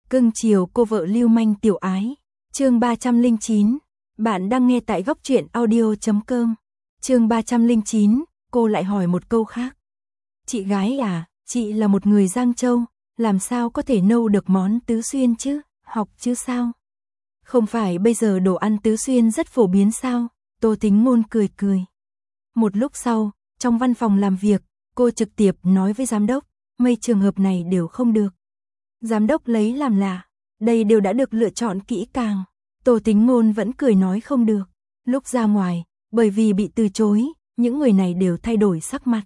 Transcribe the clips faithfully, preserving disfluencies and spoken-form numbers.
Cưng chiều cô vợ lưu manh tiểu ái. Chương ba trăm lẻ chín. Bạn đang nghe tại góc truyện audio chấm com. Chương ba trăm lẻ chín, cô lại hỏi một câu khác. Chị gái à, chị là một người Giang Châu, làm sao có thể nấu được món tứ xuyên chứ, học chứ sao? Không phải bây giờ đồ ăn tứ xuyên rất phổ biến sao? Tô Tính Ngôn cười cười. Một lúc sau, trong văn phòng làm việc, cô trực tiếp nói với giám đốc, mấy trường hợp này đều không được. Giám đốc lấy làm lạ, đây đều đã được lựa chọn kỹ càng. Tô Tính Ngôn vẫn cười nói không được. Lúc ra ngoài, bởi vì bị từ chối, những người này đều thay đổi sắc mặt.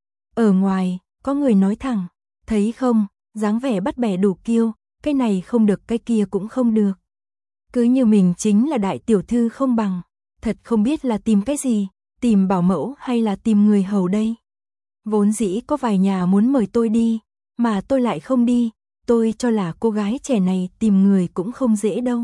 Ở ngoài, có người nói thẳng, thấy không, dáng vẻ bắt bẻ đủ kiêu, cái này không được cái kia cũng không được. Cứ như mình chính là đại tiểu thư không bằng, thật không biết là tìm cái gì, tìm bảo mẫu hay là tìm người hầu đây. Vốn dĩ có vài nhà muốn mời tôi đi, mà tôi lại không đi, tôi cho là cô gái trẻ này tìm người cũng không dễ đâu.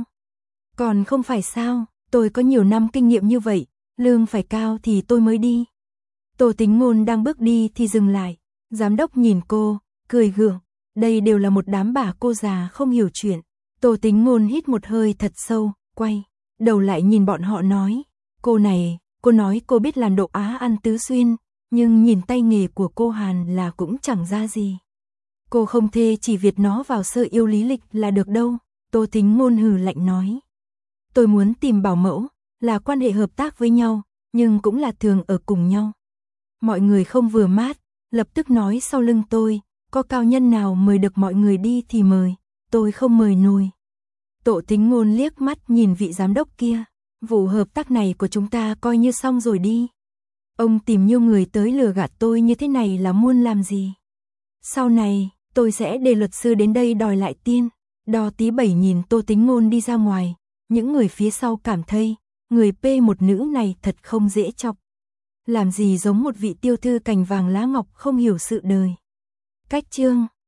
Còn không phải sao, tôi có nhiều năm kinh nghiệm như vậy, lương phải cao thì tôi mới đi. Tô Tính Ngôn đang bước đi thì dừng lại, giám đốc nhìn cô, cười gượng, đây đều là một đám bà cô già không hiểu chuyện. Tô Tính Ngôn hít một hơi thật sâu, quay đầu lại nhìn bọn họ nói, cô này, cô nói cô biết làm độ Á ăn tứ xuyên, nhưng nhìn tay nghề của cô Hàn là cũng chẳng ra gì. Cô không thê chỉ việc nó vào sơ yêu lý lịch là được đâu. Tô Tính Ngôn hừ lạnh nói. Tôi muốn tìm bảo mẫu, là quan hệ hợp tác với nhau, nhưng cũng là thường ở cùng nhau. Mọi người không vừa mát, lập tức nói sau lưng tôi, có cao nhân nào mời được mọi người đi thì mời, tôi không mời nổi. Tô Tính Ngôn liếc mắt nhìn vị giám đốc kia, vụ hợp tác này của chúng ta coi như xong rồi đi. Ông tìm nhiều người tới lừa gạt tôi như thế này là muốn làm gì? Sau này, tôi sẽ để luật sư đến đây đòi lại tiền. Đo tí bảy nhìn Tô Tính Ngôn đi ra ngoài, những người phía sau cảm thấy, người P một nữ này thật không dễ chọc. Làm gì giống một vị tiêu thư cành vàng lá ngọc không hiểu sự đời. Cách chương